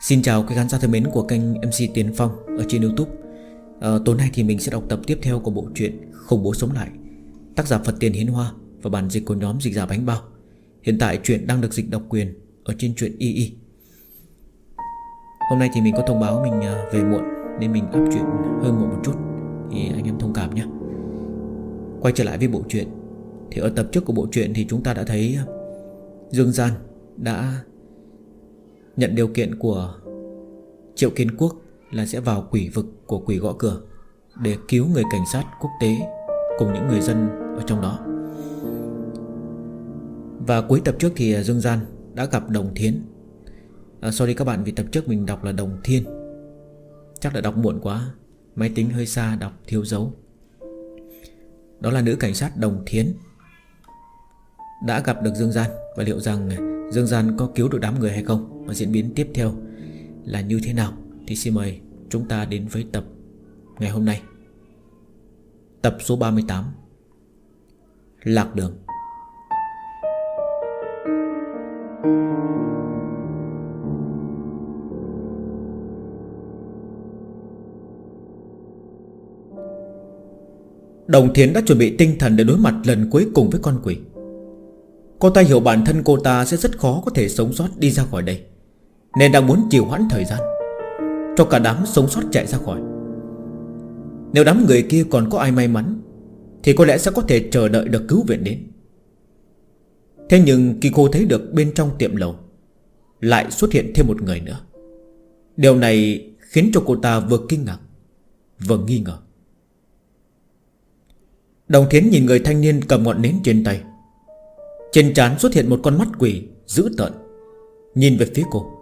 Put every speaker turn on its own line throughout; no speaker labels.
Xin chào quý khán giả thân mến của kênh MC Tiến Phong ở trên YouTube. Tối nay thì mình sẽ đọc tập tiếp theo của bộ truyện Khủng Bố Sống Lại, tác giả Phật Tiền Hiến Hoa và bản dịch của nhóm Dịch Giả Bánh Bao. Hiện tại truyện đang được dịch độc quyền ở trên truyện YY. Hôm nay thì mình có thông báo mình về muộn nên mình up truyện hơi muộn một chút, thì anh em thông cảm nhé. Quay trở lại với bộ truyện, thì ở tập trước của bộ truyện thì chúng ta đã thấy Dương Gian đã nhận điều kiện của Triệu Kiến Quốc là sẽ vào quỷ vực của quỷ gõ cửa để cứu người cảnh sát quốc tế cùng những người dân ở trong đó. Và cuối tập trước thì Dương Gian đã gặp Đồng Thiến. Sorry các bạn vì tập trước mình đọc là Đồng Thiên, chắc là đọc muộn quá, máy tính hơi xa đọc thiếu dấu. Đó là nữ cảnh sát Đồng Thiến đã gặp được Dương Gian. Và liệu rằng Dương Gian có cứu được đám người hay không, và diễn biến tiếp theo là như thế nào, thì xin mời chúng ta đến với tập ngày hôm nay. Tập số 38, Lạc Đường. Đồng Thiến đã chuẩn bị tinh thần để đối mặt lần cuối cùng với con quỷ. Cô ta hiểu bản thân cô ta sẽ rất khó có thể sống sót đi ra khỏi đây, nên đang muốn trì hoãn thời gian cho cả đám sống sót chạy ra khỏi. Nếu đám người kia còn có ai may mắn thì có lẽ sẽ có thể chờ đợi được cứu viện đến. Thế nhưng khi cô thấy được bên trong tiệm lầu lại xuất hiện thêm một người nữa, điều này khiến cho cô ta vừa kinh ngạc vừa nghi ngờ. Đồng Thiến nhìn người thanh niên cầm ngọn nến trên tay. Trên trán xuất hiện một con mắt quỷ dữ tợn, nhìn về phía cô.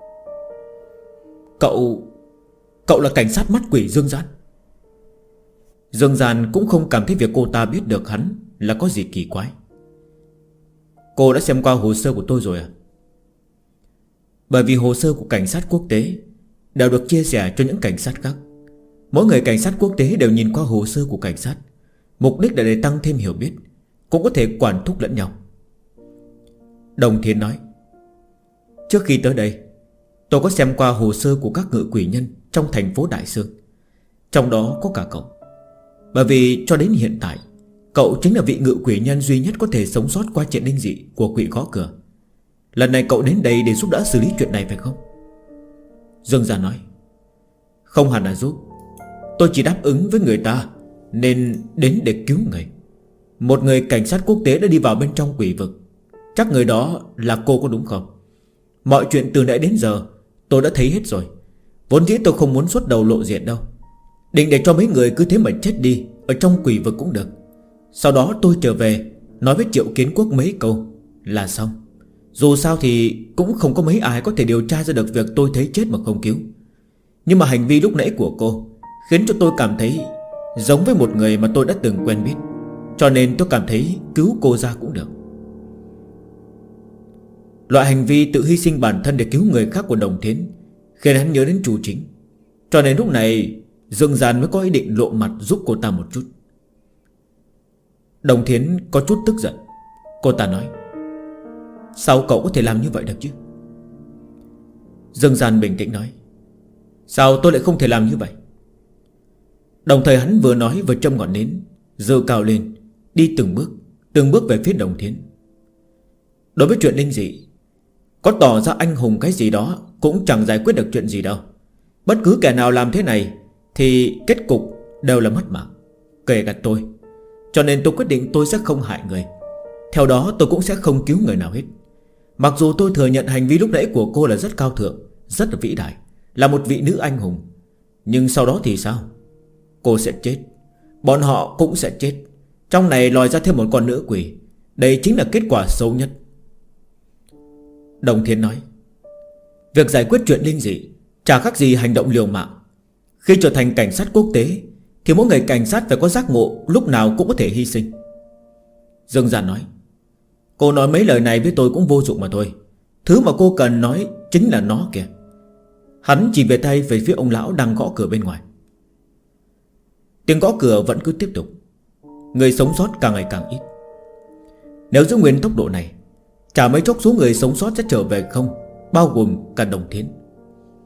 Cậu là cảnh sát mắt quỷ Dương Gian. Dương Gian cũng không cảm thấy việc cô ta biết được hắn là có gì kỳ quái. Cô đã xem qua hồ sơ của tôi rồi à? Bởi vì hồ sơ của cảnh sát quốc tế đều được chia sẻ cho những cảnh sát khác. Mỗi người cảnh sát quốc tế đều nhìn qua hồ sơ của cảnh sát, mục đích là để tăng thêm hiểu biết, cũng có thể quản thúc lẫn nhau. Đồng Thiên nói: Trước khi tới đây, tôi có xem qua hồ sơ của các ngự quỷ nhân trong thành phố Đại Sương, trong đó có cả cậu. Bởi vì cho đến hiện tại, cậu chính là vị ngự quỷ nhân duy nhất có thể sống sót qua chuyện linh dị của quỷ gõ cửa. Lần này cậu đến đây để giúp đỡ xử lý chuyện này phải không? Dương Gia nói: Không hẳn là giúp. Tôi chỉ đáp ứng với người ta nên đến để cứu người. Một người cảnh sát quốc tế đã đi vào bên trong quỷ vực. Chắc người đó là cô có đúng không? Mọi chuyện từ nãy đến giờ tôi đã thấy hết rồi. Vốn dĩ tôi không muốn xuất đầu lộ diện đâu, định để cho mấy người cứ thế mà chết đi ở trong quỷ vực cũng được. Sau đó tôi trở về nói với Triệu Kiến Quốc mấy câu là xong. Dù sao thì cũng không có mấy ai có thể điều tra ra được việc tôi thấy chết mà không cứu. Nhưng mà hành vi lúc nãy của cô khiến cho tôi cảm thấy giống với một người mà tôi đã từng quen biết, cho nên tôi cảm thấy cứu cô ra cũng được. Loại hành vi tự hy sinh bản thân để cứu người khác của Đồng Thiến khiến hắn nhớ đến Chu Chính. Cho nên lúc này Dương Gian mới có ý định lộ mặt giúp cô ta một chút. Đồng Thiến có chút tức giận. Cô ta nói: Sao cậu có thể làm như vậy được chứ? Dương Gian bình tĩnh nói: Sao tôi lại không thể làm như vậy? Đồng thời hắn vừa nói vừa châm ngọn nến, giơ cao lên, đi từng bước về phía Đồng Thiến. Đối với chuyện linh dị, có tỏ ra anh hùng cái gì đó cũng chẳng giải quyết được chuyện gì đâu. Bất cứ kẻ nào làm thế này thì kết cục đều là mất mạng, kể cả tôi. Cho nên tôi quyết định tôi sẽ không hại người. Theo đó tôi cũng sẽ không cứu người nào hết. Mặc dù tôi thừa nhận hành vi lúc nãy của cô là rất cao thượng, rất là vĩ đại, là một vị nữ anh hùng, nhưng sau đó thì sao? Cô sẽ chết, bọn họ cũng sẽ chết. Trong này lòi ra thêm một con nữ quỷ. Đây chính là kết quả xấu nhất. Đồng Thiên nói: Việc giải quyết chuyện linh dị chả khác gì hành động liều mạng. Khi trở thành cảnh sát quốc tế thì mỗi người cảnh sát phải có giác ngộ lúc nào cũng có thể hy sinh. Dương Gian nói: Cô nói mấy lời này với tôi cũng vô dụng mà thôi. Thứ mà cô cần nói chính là nó kìa. Hắn chỉ về tay về phía ông lão đang gõ cửa bên ngoài. Tiếng gõ cửa vẫn cứ tiếp tục. Người sống sót càng ngày càng ít. Nếu giữ nguyên tốc độ này, chả mấy chốc số người sống sót sẽ trở về không, bao gồm cả Đồng Thiến.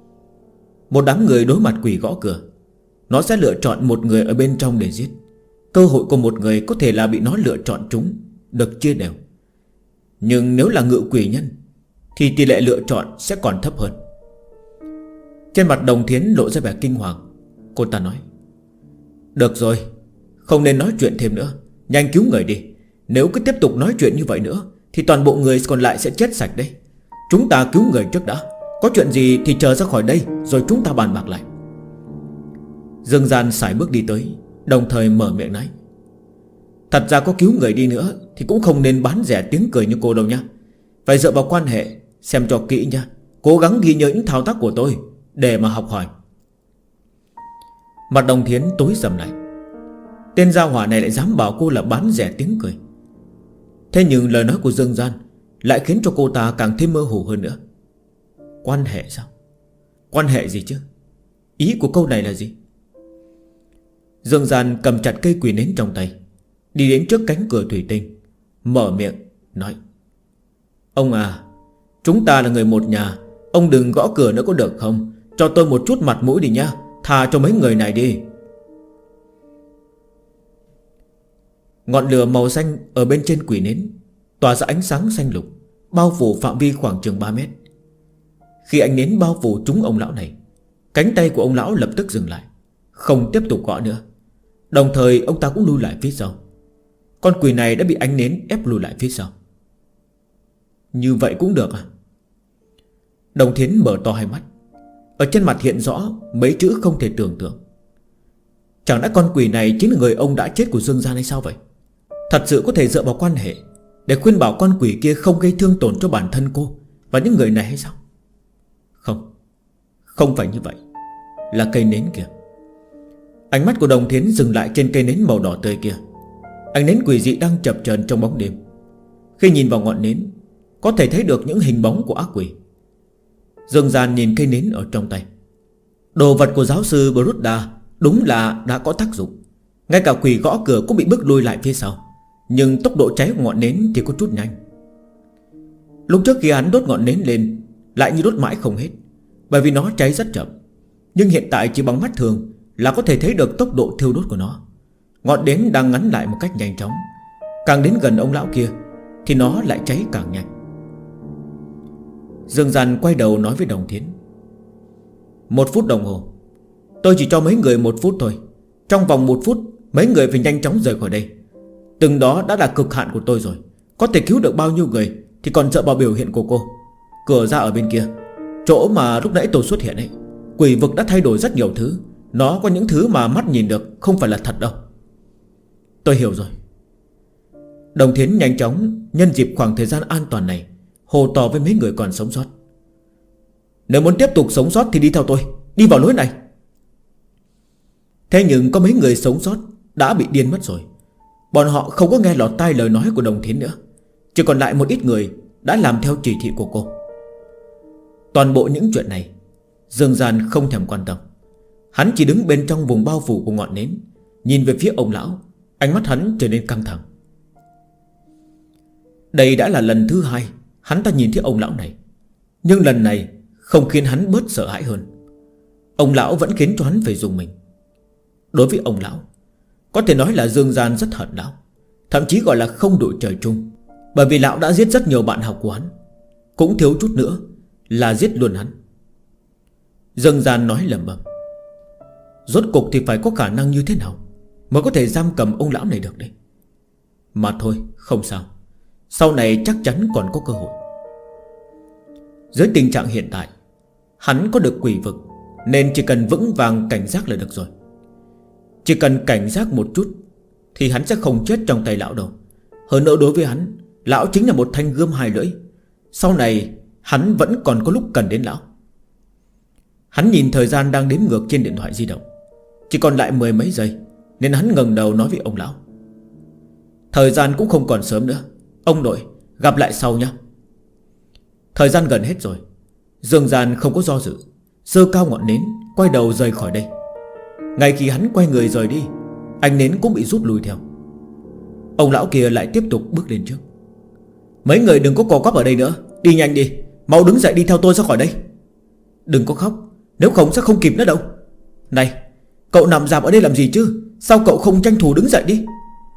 Một đám người đối mặt quỷ gõ cửa, nó sẽ lựa chọn một người ở bên trong để giết. Cơ hội của một người có thể là bị nó lựa chọn trúng, được chia đều. Nhưng nếu là ngự quỷ nhân thì tỷ lệ lựa chọn sẽ còn thấp hơn. Trên mặt Đồng Thiến lộ ra vẻ kinh hoàng. Cô ta nói: được rồi, không nên nói chuyện thêm nữa, nhanh cứu người đi. Nếu cứ tiếp tục nói chuyện như vậy nữa thì toàn bộ người còn lại sẽ chết sạch đấy. Chúng ta cứu người trước đã. Có chuyện gì thì chờ ra khỏi đây rồi chúng ta bàn bạc lại. Dương Gian sải bước đi tới, đồng thời mở miệng nói: thật ra có cứu người đi nữa thì cũng không nên bán rẻ tiếng cười như cô đâu nha. Phải dựa vào quan hệ, xem cho kỹ nha. Cố gắng ghi nhớ những thao tác của tôi để mà học hỏi. Mặt Đồng Thiến tối sầm lại. Tên gia hỏa này lại dám bảo cô là bán rẻ tiếng cười. Thế nhưng lời nói của Dương Gian lại khiến cho cô ta càng thêm mơ hồ hơn nữa. Quan hệ sao? Quan hệ gì chứ? Ý của câu này là gì? Dương Gian cầm chặt cây quỷ nến trong tay, đi đến trước cánh cửa thủy tinh, mở miệng nói: ông à, chúng ta là người một nhà. Ông đừng gõ cửa nữa có được không? Cho tôi một chút mặt mũi đi nhá. Tha cho mấy người này đi. Ngọn lửa màu xanh ở bên trên quỷ nến tỏa ra ánh sáng xanh lục, bao phủ phạm vi khoảng chừng 3 mét. Khi ánh nến bao phủ trúng ông lão này, cánh tay của ông lão lập tức dừng lại, không tiếp tục gõ nữa. Đồng thời ông ta cũng lùi lại phía sau. Con quỷ này đã bị ánh nến ép lùi lại phía sau. Như vậy cũng được à? Đồng Thiến mở to hai mắt, ở trên mặt hiện rõ mấy chữ không thể tưởng tượng. Chẳng lẽ con quỷ này chính là người ông đã chết của Dương Gian hay sao vậy? Thật sự có thể dựa vào quan hệ để khuyên bảo con quỷ kia không gây thương tổn cho bản thân cô và những người này hay sao? Không, không phải như vậy. Là cây nến kìa. Ánh mắt của Đồng Thiến dừng lại trên cây nến màu đỏ tươi kia. Ánh nến quỷ dị đang chập chờn trong bóng đêm. Khi nhìn vào ngọn nến, có thể thấy được những hình bóng của ác quỷ. Dương Gian nhìn cây nến ở trong tay. Đồ vật của giáo sư Bruda đúng là đã có tác dụng. Ngay cả quỷ gõ cửa cũng bị bước lùi lại phía sau. Nhưng tốc độ cháy của ngọn nến thì có chút nhanh. Lúc trước khi hắn đốt ngọn nến lên, lại như đốt mãi không hết, bởi vì nó cháy rất chậm. Nhưng hiện tại chỉ bằng mắt thường là có thể thấy được tốc độ thiêu đốt của nó. Ngọn nến đang ngắn lại một cách nhanh chóng. Càng đến gần ông lão kia thì nó lại cháy càng nhanh. Dương Gian quay đầu nói với Đồng Thiến: 1 phút đồng hồ. Tôi chỉ cho mấy người 1 phút thôi. Trong vòng 1 phút mấy người phải nhanh chóng rời khỏi đây. Từng đó đã là cực hạn của tôi rồi. Có thể cứu được bao nhiêu người thì còn dựa vào biểu hiện của cô. Cửa ra ở bên kia, chỗ mà lúc nãy tôi xuất hiện ấy. Quỷ vực đã thay đổi rất nhiều thứ. Nó có những thứ mà mắt nhìn được không phải là thật đâu. Tôi hiểu rồi. Đồng Thiến nhanh chóng nhân dịp khoảng thời gian an toàn này hồ to với mấy người còn sống sót: nếu muốn tiếp tục sống sót thì đi theo tôi, đi vào lối này. Thế nhưng có mấy người sống sót đã bị điên mất rồi. Bọn họ không có nghe lọt tai lời nói của Đồng Thiến nữa. Chỉ còn lại một ít người đã làm theo chỉ thị của cô. Toàn bộ những chuyện này Dương Gian không thèm quan tâm. Hắn chỉ đứng bên trong vùng bao phủ của ngọn nến, nhìn về phía ông lão. Ánh mắt hắn trở nên căng thẳng. Đây đã là lần thứ 2 hắn ta nhìn thấy ông lão này. Nhưng lần này không khiến hắn bớt sợ hãi hơn. Ông lão vẫn khiến cho hắn phải dùng mình. Đối với ông lão, có thể nói là Dương Gian rất hận lão, thậm chí gọi là không đội trời chung. Bởi vì lão đã giết rất nhiều bạn học của hắn, cũng thiếu chút nữa là giết luôn hắn. Dương Gian nói lẩm bẩm: rốt cục thì phải có khả năng như thế nào mới có thể giam cầm ông lão này được đấy. Mà thôi, không sao, sau này chắc chắn còn có cơ hội. Dưới tình trạng hiện tại, hắn có được quỷ vực, nên chỉ cần vững vàng cảnh giác là được rồi. Chỉ cần cảnh giác một chút thì hắn sẽ không chết trong tay lão đâu. Hơn nữa đối với hắn, lão chính là một thanh gươm 2 lưỡi. Sau này hắn vẫn còn có lúc cần đến lão. Hắn nhìn thời gian đang đếm ngược trên điện thoại di động, chỉ còn lại 10 mấy giây, nên hắn ngẩng đầu nói với ông lão: thời gian cũng không còn sớm nữa. Ông nội, gặp lại sau nhé. Thời gian gần hết rồi. Dương Gian không có do dự, giơ cao ngọn nến, quay đầu rời khỏi đây. Ngay khi hắn quay người rời đi, ánh nến cũng bị rút lui theo. Ông lão kia lại tiếp tục bước lên trước: mấy người đừng có co quắp ở đây nữa, đi nhanh đi, mau đứng dậy đi theo tôi ra khỏi đây. Đừng có khóc, Nếu không sẽ không kịp nữa đâu. Này, cậu nằm rạp ở đây làm gì chứ? Sao cậu không tranh thủ đứng dậy đi?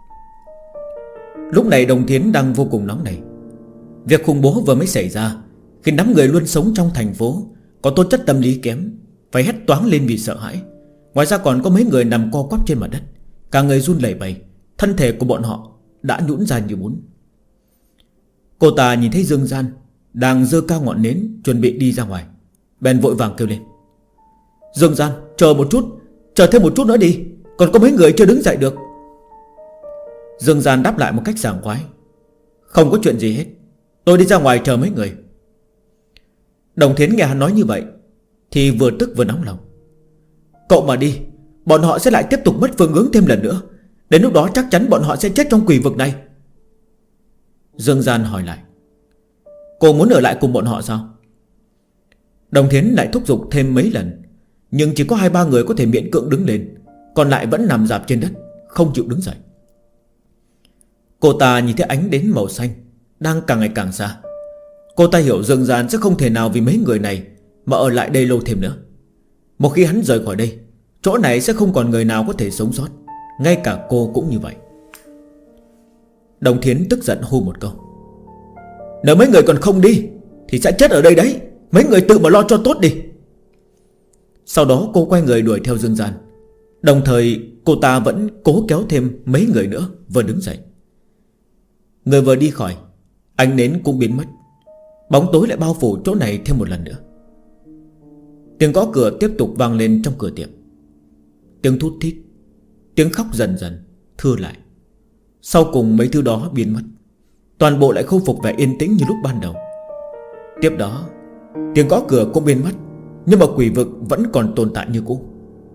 Lúc này Đồng Thiến đang vô cùng nóng nảy. Việc khủng bố vừa mới xảy ra khiến đám người luôn sống trong thành phố có tố chất tâm lý kém phải hét toáng lên vì sợ hãi. Ngoài ra còn có mấy người nằm co quắp trên mặt đất, cả người run lẩy bẩy. Thân thể của bọn họ đã nhũn ra như bún. Cô ta nhìn thấy Dương Gian đang giơ cao ngọn nến chuẩn bị đi ra ngoài, bèn vội vàng kêu lên: Dương Gian, chờ một chút, chờ thêm một chút nữa đi, còn có mấy người chưa đứng dậy được. Dương Gian đáp lại một cách sảng khoái: Không có chuyện gì hết, tôi đi ra ngoài chờ mấy người. Đồng Thiến nghe hắn nói như vậy thì vừa tức vừa nóng lòng. Cậu mà đi, bọn họ sẽ lại tiếp tục mất phương hướng thêm lần nữa. Đến lúc đó chắc chắn bọn họ sẽ chết trong quỷ vực này. Dương Gian hỏi lại: Cô muốn ở lại cùng bọn họ sao? Đồng Thiến lại thúc giục thêm mấy lần, nhưng chỉ có 2-3 người có thể miễn cưỡng đứng lên, còn lại vẫn nằm rạp trên đất, không chịu đứng dậy. Cô ta nhìn thấy ánh đến màu xanh đang càng ngày càng xa. Cô ta hiểu Dương Gian sẽ không thể nào vì mấy người này mà ở lại đây lâu thêm nữa. Một khi hắn rời khỏi đây, chỗ này sẽ không còn người nào có thể sống sót. Ngay cả cô cũng như vậy. Đồng Thiến tức giận hô một câu: Nếu mấy người còn không đi thì sẽ chết ở đây đấy. Mấy người tự mà lo cho tốt đi. Sau đó cô quay người đuổi theo Dương Gian. Đồng thời cô ta vẫn cố kéo thêm mấy người nữa vừa đứng dậy. Người vừa đi khỏi, ánh nến cũng biến mất. Bóng tối lại bao phủ chỗ này thêm một lần nữa. Tiếng gõ cửa tiếp tục vang lên trong cửa tiệm. Tiếng thút thít, tiếng khóc dần dần thưa lại. Sau cùng mấy thứ đó biến mất, toàn bộ lại khôi phục vẻ yên tĩnh như lúc ban đầu. Tiếp đó tiếng gõ cửa cũng biến mất, nhưng mà quỷ vực vẫn còn tồn tại như cũ.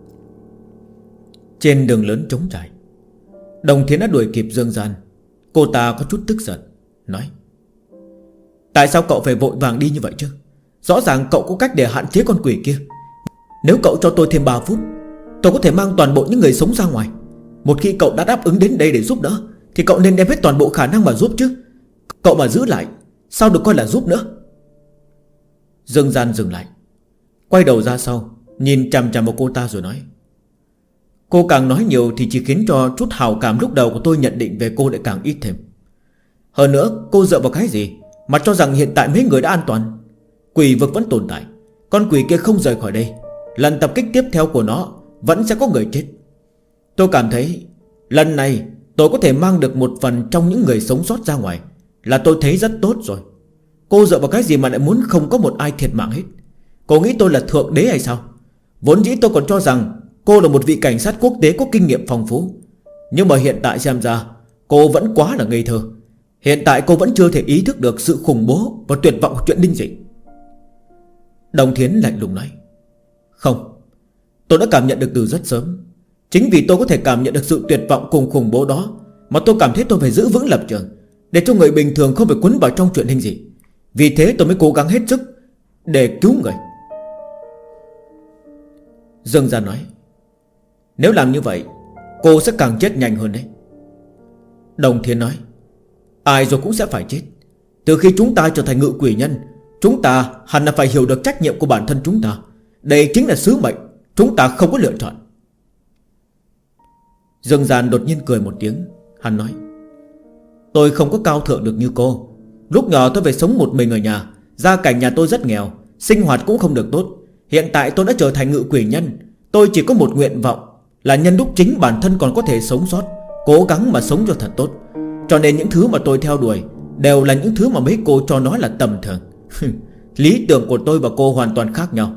Trên đường lớn trống trải, Đồng Thiến đã đuổi kịp Dương Gian. Cô ta có chút tức giận nói: Tại sao cậu phải vội vàng đi như vậy chứ? Rõ ràng cậu có cách để hạn chế con quỷ kia. Nếu cậu cho tôi thêm 3 phút, tôi có thể mang toàn bộ những người sống ra ngoài. Một khi cậu đã đáp ứng đến đây để giúp đỡ thì cậu nên đem hết toàn bộ khả năng mà giúp chứ. Cậu mà giữ lại, sao được coi là giúp nữa? Dương Gian dừng lại, quay đầu ra sau, nhìn chằm chằm vào cô ta rồi nói: Cô càng nói nhiều thì chỉ khiến cho chút hào cảm lúc đầu của tôi nhận định về cô lại càng ít thêm. Hơn nữa, cô dựa vào cái gì mà cho rằng hiện tại mấy người đã an toàn? Quỷ vực vẫn tồn tại, con quỷ kia không rời khỏi đây. Lần tập kích tiếp theo của nó vẫn sẽ có người chết. Tôi cảm thấy lần này tôi có thể mang được một phần trong những người sống sót ra ngoài, là tôi thấy rất tốt rồi. Cô dựa vào cái gì mà lại muốn không có một ai thiệt mạng hết? Cô nghĩ tôi là thượng đế hay sao? Vốn dĩ tôi còn cho rằng cô là một vị cảnh sát quốc tế có kinh nghiệm phong phú, nhưng mà hiện tại xem ra cô vẫn quá là ngây thơ. Hiện tại cô vẫn chưa thể ý thức được sự khủng bố và tuyệt vọng của chuyện linh dị. Đồng Thiến lạnh lùng nói: Không, tôi đã cảm nhận được từ rất sớm. Chính vì tôi có thể cảm nhận được sự tuyệt vọng cùng khủng bố đó mà tôi cảm thấy tôi phải giữ vững lập trường, để cho người bình thường không phải quấn vào trong chuyện linh dị. Vì thế tôi mới cố gắng hết sức để cứu người. Dương Gia nói: Nếu làm như vậy, cô sẽ càng chết nhanh hơn đấy. Đồng Thiên nói: Ai rồi cũng sẽ phải chết. Từ khi chúng ta trở thành ngự quỷ nhân, chúng ta hẳn là phải hiểu được trách nhiệm của bản thân chúng ta. Đây chính là sứ mệnh, chúng ta không có lựa chọn. Dương Gian đột nhiên cười một tiếng. Hắn nói: Tôi không có cao thượng được như cô. Lúc nhỏ tôi phải sống một mình ở nhà. Gia cảnh nhà tôi rất nghèo, sinh hoạt cũng không được tốt. Hiện tại tôi đã trở thành ngự quỷ nhân. Tôi chỉ có một nguyện vọng, là nhân lúc chính bản thân còn có thể sống sót, cố gắng mà sống cho thật tốt. Cho nên những thứ mà tôi theo đuổi đều là những thứ mà mấy cô cho nó là tầm thường. Lý tưởng của tôi và cô hoàn toàn khác nhau.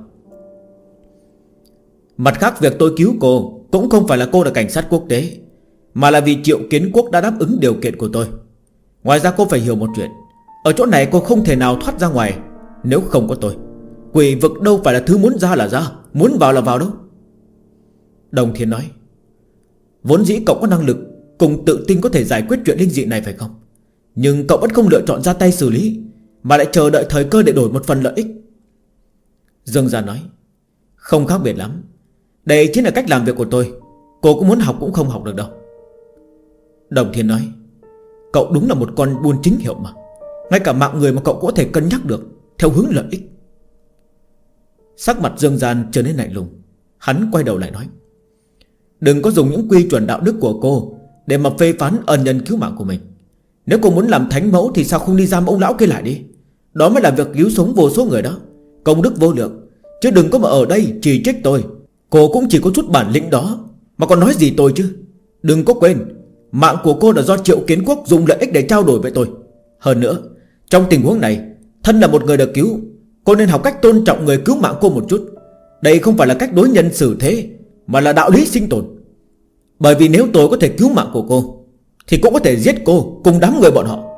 Mặt khác, việc tôi cứu cô cũng không phải là cô là cảnh sát quốc tế, mà là vì Triệu Kiến Quốc đã đáp ứng điều kiện của tôi. Ngoài ra cô phải hiểu một chuyện, ở chỗ này cô không thể nào thoát ra ngoài nếu không có tôi. Quỷ vực đâu phải là thứ muốn ra là ra, muốn vào là vào đâu. Đồng Thiên nói: Vốn dĩ cậu có năng lực cùng tự tin có thể giải quyết chuyện linh dị này phải không? Nhưng cậu vẫn không lựa chọn ra tay xử lý, mà lại chờ đợi thời cơ để đổi một phần lợi ích. Dương Gia nói: Không khác biệt lắm. Đây chính là cách làm việc của tôi. Cô cũng muốn học cũng không học được đâu. Đồng Thiên nói: Cậu đúng là một con buôn chính hiệu mà. Ngay cả mạng người mà cậu có thể cân nhắc được theo hướng lợi ích. Sắc mặt Dương Gian trở nên lạnh lùng. Hắn quay đầu lại nói: đừng có dùng những quy chuẩn đạo đức của cô để mà phê phán ân nhân cứu mạng của mình. Nếu cô muốn làm thánh mẫu thì sao không đi giam ông lão kia lại đi. Đó mới là việc cứu sống vô số người đó, công đức vô lượng. Chứ đừng có mà ở đây chỉ trích tôi. Cô cũng chỉ có chút bản lĩnh đó mà còn nói gì tôi chứ. Đừng có quên, mạng của cô là do Triệu Kiến Quốc dùng lợi ích để trao đổi với tôi. Hơn nữa, trong tình huống này, thân là một người được cứu, cô nên học cách tôn trọng người cứu mạng cô một chút. Đây không phải là cách đối nhân xử thế, mà là đạo lý sinh tồn. Bởi vì nếu tôi có thể cứu mạng của cô thì cũng có thể giết cô cùng đám người bọn họ.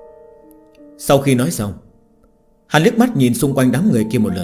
Sau khi nói xong, hắn liếc mắt nhìn xung quanh đám người kia một lượt.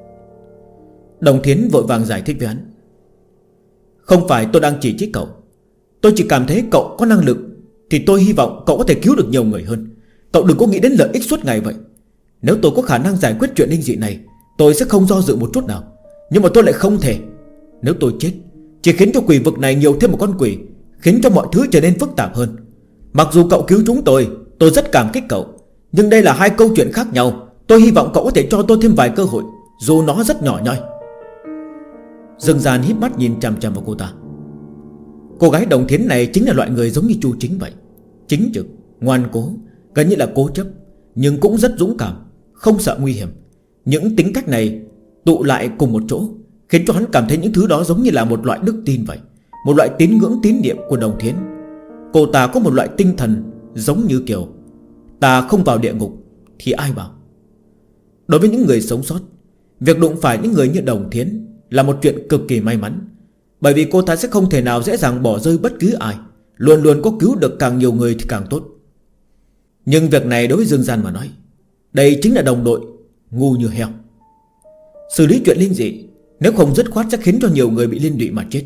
Đồng Thiến vội vàng giải thích với hắn: không phải tôi đang chỉ trích cậu, tôi chỉ cảm thấy cậu có năng lực thì tôi hy vọng cậu có thể cứu được nhiều người hơn. Cậu đừng có nghĩ đến lợi ích suốt ngày vậy. Nếu tôi có khả năng giải quyết chuyện linh dị này, tôi sẽ không do dự một chút nào. Nhưng mà tôi lại không thể. Nếu tôi chết, chỉ khiến cho quỷ vực này nhiều thêm một con quỷ, khiến cho mọi thứ trở nên phức tạp hơn. Mặc dù cậu cứu chúng tôi rất cảm kích cậu, nhưng đây là hai câu chuyện khác nhau. Tôi hy vọng cậu có thể cho tôi thêm vài cơ hội, dù nó rất nhỏ nhoi. Dương Gian híp mắt nhìn chằm chằm vào cô ta. Cô gái Đồng Thiến này chính là loại người giống như Chu Chính vậy, chính trực, ngoan cố, gần như là cố chấp, nhưng cũng rất dũng cảm, không sợ nguy hiểm. Những tính cách này tụ lại cùng một chỗ, khiến cho hắn cảm thấy những thứ đó giống như là một loại đức tin vậy, một loại tín ngưỡng tín niệm của Đồng Thiến. Cô ta có một loại tinh thần giống như kiểu ta không vào địa ngục thì ai vào. Đối với những người sống sót, việc đụng phải những người như Đồng Thiến là một chuyện cực kỳ may mắn. Bởi vì cô ta sẽ không thể nào dễ dàng bỏ rơi bất cứ ai, luôn luôn có cứu được càng nhiều người thì càng tốt. Nhưng việc này đối với Dương Gian mà nói, đây chính là đồng đội ngu như heo. Xử lý chuyện linh dị, nếu không dứt khoát sẽ khiến cho nhiều người bị liên lụy mà chết.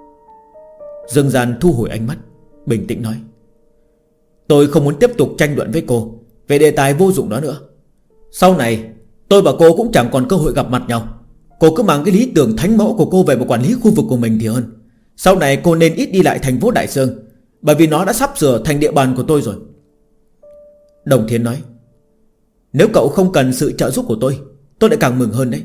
Dương Gian thu hồi ánh mắt, bình tĩnh nói: tôi không muốn tiếp tục tranh luận với cô về đề tài vô dụng đó nữa. Sau này tôi và cô cũng chẳng còn cơ hội gặp mặt nhau. Cô cứ mang cái lý tưởng thánh mẫu của cô về một quản lý khu vực của mình thì hơn. Sau này cô nên ít đi lại thành phố Đại Sơn, bởi vì nó đã sắp sửa thành địa bàn của tôi rồi. Đồng Thiến nói: nếu cậu không cần sự trợ giúp của tôi lại càng mừng hơn đấy.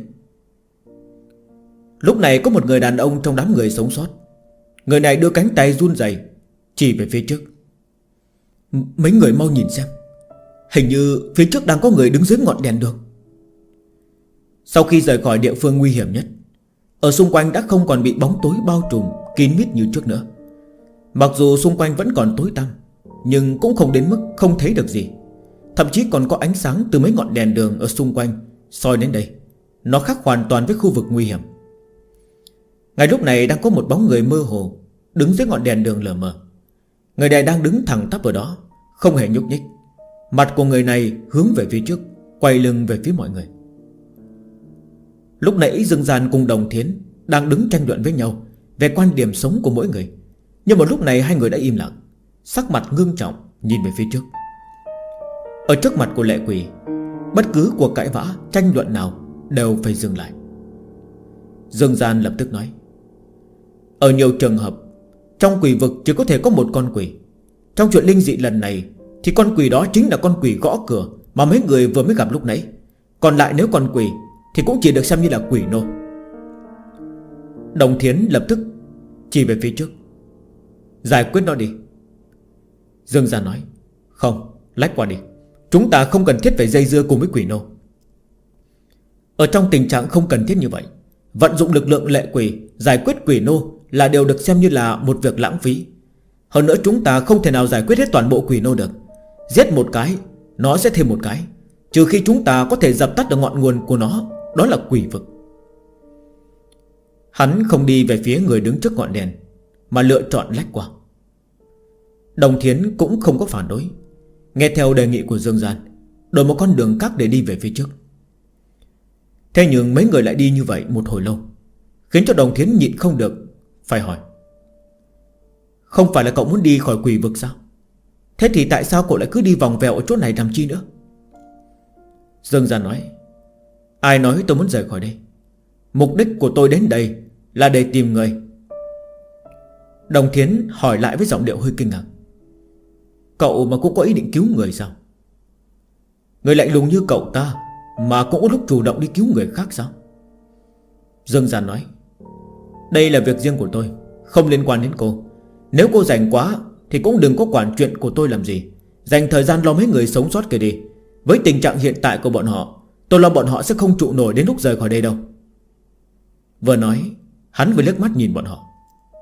Lúc này có một người đàn ông trong đám người sống sót. Người này đưa cánh tay run rẩy chỉ về phía trước. Mấy người mau nhìn xem, hình như phía trước đang có người đứng dưới ngọn đèn đường. Sau khi rời khỏi địa phương nguy hiểm nhất, ở xung quanh đã không còn bị bóng tối bao trùm kín mít như trước nữa. Mặc dù xung quanh vẫn còn tối tăm, nhưng cũng không đến mức không thấy được gì. Thậm chí còn có ánh sáng từ mấy ngọn đèn đường ở xung quanh soi đến đây. Nó khác hoàn toàn với khu vực nguy hiểm. Ngay lúc này đang có một bóng người mơ hồ đứng dưới ngọn đèn đường lờ mờ. Người này đang đứng thẳng tắp ở đó, không hề nhúc nhích. Mặt của người này hướng về phía trước, quay lưng về phía mọi người. Lúc nãy Dương Gian cùng Đồng Thiến đang đứng tranh luận với nhau về quan điểm sống của mỗi người. Nhưng mà lúc này hai người đã im lặng, sắc mặt ngưng trọng nhìn về phía trước. Ở trước mặt của lệ quỷ, bất cứ cuộc cãi vã, tranh luận nào đều phải dừng lại. Dương Gian lập tức nói: ở nhiều trường hợp, trong quỷ vực chỉ có thể có một con quỷ. Trong chuyện linh dị lần này thì con quỷ đó chính là con quỷ gõ cửa mà mấy người vừa mới gặp lúc nãy. Còn lại nếu con quỷ thì cũng chỉ được xem như là quỷ nô. Đồng Thiến lập tức chỉ về phía trước: giải quyết nó đi. Dương Gian nói: không, lách qua đi. Chúng ta không cần thiết phải dây dưa cùng với quỷ nô. Ở trong tình trạng không cần thiết như vậy, vận dụng lực lượng lệ quỷ giải quyết quỷ nô là điều được xem như là một việc lãng phí. Hơn nữa chúng ta không thể nào giải quyết hết toàn bộ quỷ nô được. Giết một cái, nó sẽ thêm một cái. Trừ khi chúng ta có thể dập tắt được ngọn nguồn của nó, đó là quỷ vực. Hắn không đi về phía người đứng trước ngọn đèn, mà lựa chọn lách qua. Đồng Thiến cũng không có phản đối, nghe theo đề nghị của Dương Gian, đổi một con đường khác để đi về phía trước. Thế nhưng mấy người lại đi như vậy một hồi lâu, khiến cho Đồng Thiến nhịn không được phải hỏi: không phải là cậu muốn đi khỏi quỷ vực sao? Thế thì tại sao cậu lại cứ đi vòng vèo ở chỗ này làm chi nữa? Dương Gian nói: ai nói tôi muốn rời khỏi đây? Mục đích của tôi đến đây là để tìm người. Đồng Thiến hỏi lại với giọng điệu hơi kinh ngạc: cậu mà cũng có ý định cứu người sao? Người lạnh lùng như cậu ta mà cũng có lúc chủ động đi cứu người khác sao? Dương Gian nói: Đây là việc riêng của tôi, không liên quan đến cô. Nếu cô rảnh quá thì cũng đừng có quản chuyện của tôi làm gì. Dành thời gian lo mấy người sống sót kia đi. Với tình trạng hiện tại của bọn họ, tôi lo bọn họ sẽ không trụ nổi đến lúc rời khỏi đây đâu. Vừa nói, hắn vừa liếc mắt nhìn bọn họ.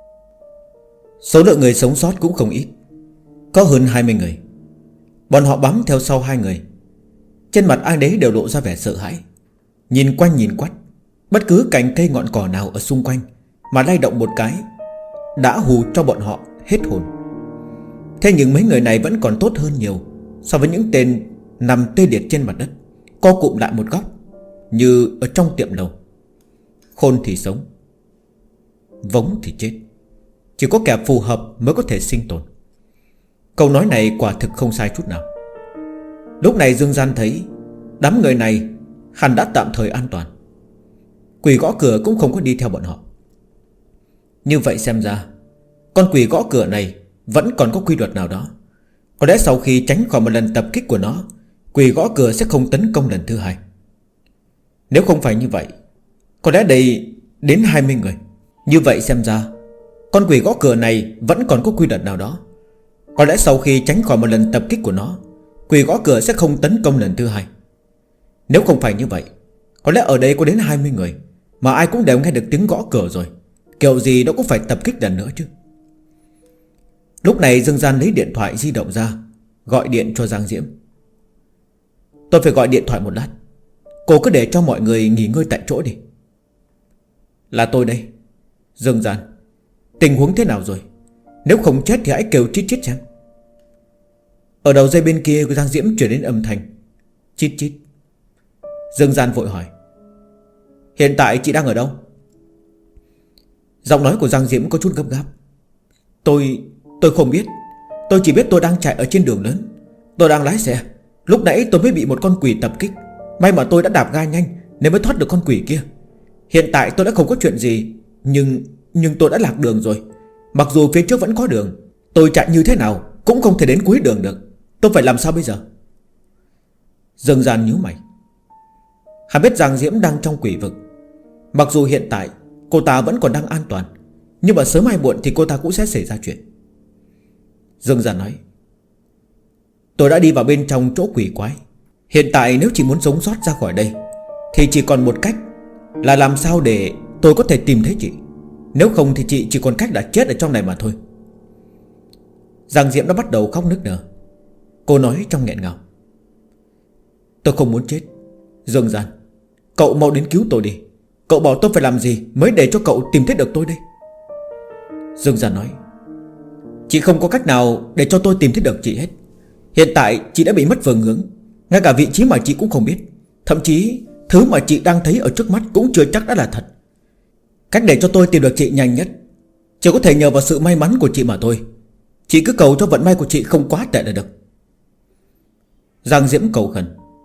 Số lượng người sống sót cũng không ít, có hơn 20 người. Bọn họ bám theo sau 2 người. Trên mặt ai đấy đều lộ ra vẻ sợ hãi. Nhìn quanh nhìn quắt, bất cứ cành cây ngọn cỏ nào ở xung quanh mà lay động một cái đã hù cho bọn họ hết hồn. Thế nhưng mấy người này vẫn còn tốt hơn nhiều so với những tên nằm tê liệt trên mặt đất, co cụm lại một góc như ở trong tiệm lầu. Khôn thì sống, vống thì chết. Chỉ có kẻ phù hợp mới có thể sinh tồn. Câu nói này quả thực không sai chút nào. Lúc này Dương Gian thấy đám người này hẳn đã tạm thời an toàn. Quỷ gõ cửa cũng không có đi theo bọn họ. Như vậy xem ra con quỷ gõ cửa này vẫn còn có quy luật nào đó. Có lẽ sau khi tránh khỏi một lần tập kích của nó, quỷ gõ cửa sẽ không tấn công lần thứ hai. Nếu không phải như vậy, có lẽ đây đến 20 người. Như vậy xem ra con quỷ gõ cửa này vẫn còn có quy luật nào đó. Có lẽ sau khi tránh khỏi một lần tập kích của nó, quỷ gõ cửa sẽ không tấn công lần thứ hai. Nếu không phải như vậy, có lẽ ở đây có đến 20 người, mà ai cũng đều nghe được tiếng gõ cửa rồi. Kiểu gì nó cũng phải tập kích lần nữa chứ. Lúc này Dương Gian lấy điện thoại di động ra, gọi điện cho Giang Diễm. Tôi phải gọi điện thoại một lát, cô cứ để cho mọi người nghỉ ngơi tại chỗ đi. Là tôi đây. Dương Gian, tình huống thế nào rồi? Nếu không chết thì hãy kêu chít chít xem. Ở đầu dây bên kia của Giang Diễm chuyển đến âm thanh chít chít. Dương Gian vội hỏi: Hiện tại chị đang ở đâu? Giọng nói của Giang Diễm có chút gấp gáp. Tôi không biết. Tôi chỉ biết tôi đang chạy ở trên đường lớn. Tôi đang lái xe. Lúc nãy tôi mới bị một con quỷ tập kích. May mà tôi đã đạp ga nhanh nên mới thoát được con quỷ kia. Hiện tại tôi đã không có chuyện gì, nhưng tôi đã lạc đường rồi. Mặc dù phía trước vẫn có đường, tôi chạy như thế nào cũng không thể đến cuối đường được. Tôi phải làm sao bây giờ? Dương Gian nhíu mày. Hắn biết Giang Diễm đang trong quỷ vực. Mặc dù hiện tại cô ta vẫn còn đang an toàn, nhưng mà sớm hay muộn thì cô ta cũng sẽ xảy ra chuyện. Dương Gian nói: Tôi đã đi vào bên trong chỗ quỷ quái. Hiện tại nếu chị muốn sống sót ra khỏi đây thì chỉ còn một cách, là làm sao để tôi có thể tìm thấy chị. Nếu không thì chị chỉ còn cách là chết ở trong này mà thôi. Giang Diễm đã bắt đầu khóc nức nở. Cô nói trong nghẹn ngào: Tôi không muốn chết. Dương Gian, cậu mau đến cứu tôi đi. Cậu bảo tôi phải làm gì mới để cho cậu tìm thấy được tôi đây? Dương Gian nói: Chị không có cách nào để cho tôi tìm thấy được chị hết. Hiện tại chị đã bị mất phương hướng, ngay cả vị trí mà chị cũng không biết. Thậm chí thứ mà chị đang thấy ở trước mắt cũng chưa chắc đã là thật. Cách để cho tôi tìm được chị nhanh nhất chỉ có thể nhờ vào sự may mắn của chị mà thôi. Chị cứ cầu cho vận may của chị không quá tệ là được. Giang Diễm cầu khẩn: